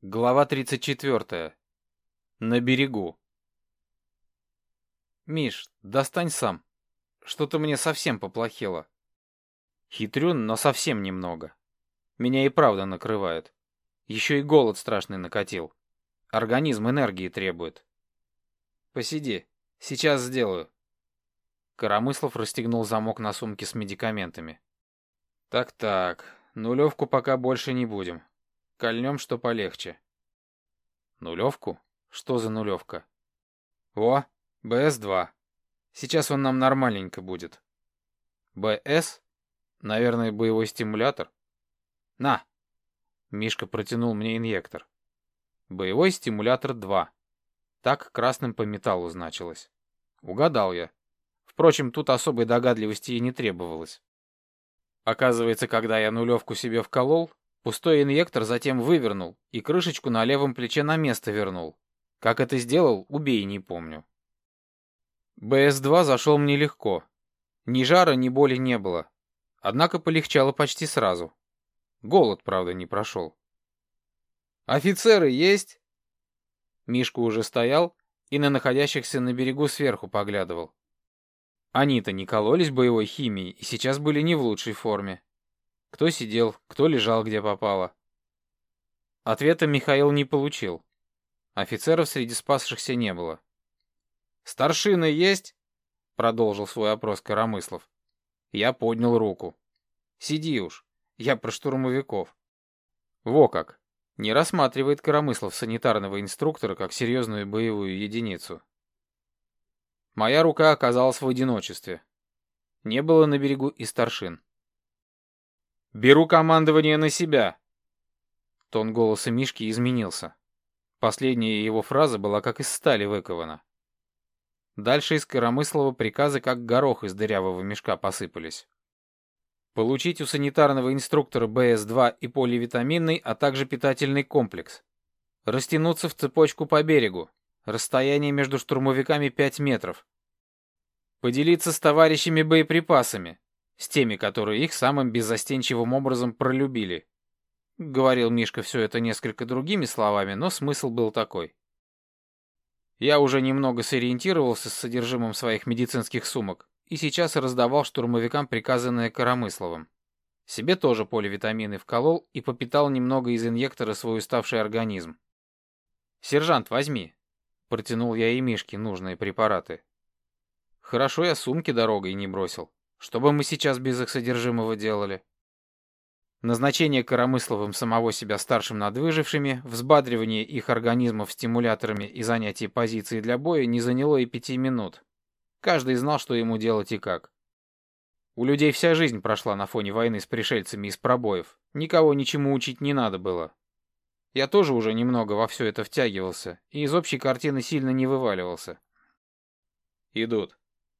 Глава 34. На берегу. Миш, достань сам. Что-то мне совсем поплохело. Хитрюн, но совсем немного. Меня и правда накрывает. Еще и голод страшный накатил. Организм энергии требует. Посиди, сейчас сделаю. Коромыслов расстегнул замок на сумке с медикаментами. Так, нулевку пока больше не будем. Кольнем, что полегче. Нулевку? Что за нулевка? О, БС-2. Сейчас он нам нормальненько будет. БС? Наверное, боевой стимулятор. На! Мишка протянул мне инъектор. Боевой стимулятор 2. Так красным по металлу значилось. Угадал я. Впрочем, тут особой догадливости и не требовалось. Оказывается, когда я нулевку себе вколол, пустой инъектор затем вывернул и крышечку на левом плече на место вернул. Как это сделал, убей, не помню. БС-2 зашел мне легко. Ни жара, ни боли не было. Однако полегчало почти сразу. Голод, правда, не прошел. «Офицеры есть?» Мишка уже стоял и на находящихся на берегу сверху поглядывал. Они-то не кололись боевой химией и сейчас были не в лучшей форме. Кто сидел, кто лежал, где попало. Ответа Михаил не получил. Офицеров среди спасшихся не было. «Старшины есть?» — продолжил свой опрос Коромыслов. Я поднял руку. «Сиди уж, я про штурмовиков». Во как! Не рассматривает Коромыслов санитарного инструктора как серьезную боевую единицу. Моя рука оказалась в одиночестве. Не было на берегу и старшин. «Беру командование на себя!» Тон голоса Мишки изменился. Последняя его фраза была как из стали выкована. Дальше из Коромыслова приказы как горох из дырявого мешка посыпались. Получить у санитарного инструктора БС-2 и поливитаминный, а также питательный комплекс. Растянуться в цепочку по берегу. Расстояние между штурмовиками 5 метров. Поделиться с товарищами боеприпасами. С теми, которые их самым беззастенчивым образом пролюбили. Говорил Мишка все это несколько другими словами, но смысл был такой. Я уже немного сориентировался с содержимым своих медицинских сумок и сейчас раздавал штурмовикам приказанное Коромысловым. Себе тоже поливитамины вколол и попитал немного из инъектора свой уставший организм. «Сержант, возьми!» — протянул я и Мишке нужные препараты. Хорошо я сумки дорогой не бросил. Что бы мы сейчас без их содержимого делали? Назначение Коромысловым самого себя старшим над выжившими, взбадривание их организмов стимуляторами и занятие позиции для боя не заняло и 5 минут. Каждый знал, что ему делать и как. У людей вся жизнь прошла на фоне войны с пришельцами из пробоев. Никого ничему учить не надо было. Я тоже уже немного во все это втягивался и из общей картины сильно не вываливался. Идут.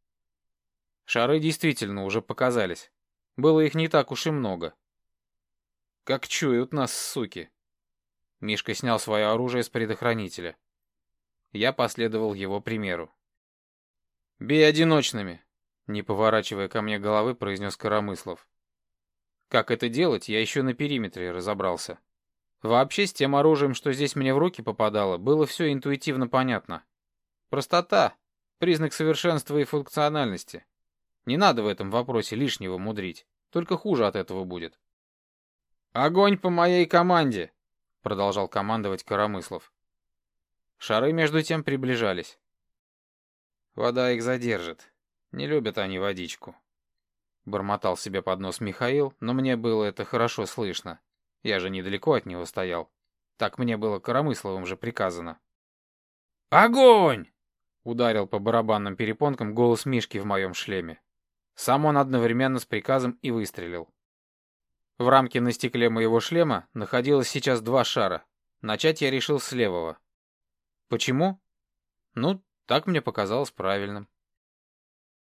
Шары действительно уже показались. Было их не так уж и много. Как чуют нас, суки. Мишка снял свое оружие с предохранителя. Я последовал его примеру. «Бей одиночными», — не поворачивая ко мне головы, произнес Коромыслов. Как это делать, я еще на периметре разобрался. Вообще, с тем оружием, что здесь мне в руки попадало, было все интуитивно понятно. Простота — признак совершенства и функциональности. Не надо в этом вопросе лишнего мудрить, только хуже от этого будет. «Огонь по моей команде!» — продолжал командовать Коромыслов. Шары между тем приближались. «Вода их задержит. Не любят они водичку», — бормотал себе под нос Михаил, но мне было это хорошо слышно. Я же недалеко от него стоял. Так мне было Коромысловым же приказано. «Огонь!» — ударил по барабанным перепонкам голос Мишки в моем шлеме. Сам он одновременно с приказом и выстрелил. В рамке на стекле моего шлема находилось сейчас 2 шара. Начать я решил с левого. Почему? Ну, так мне показалось правильным.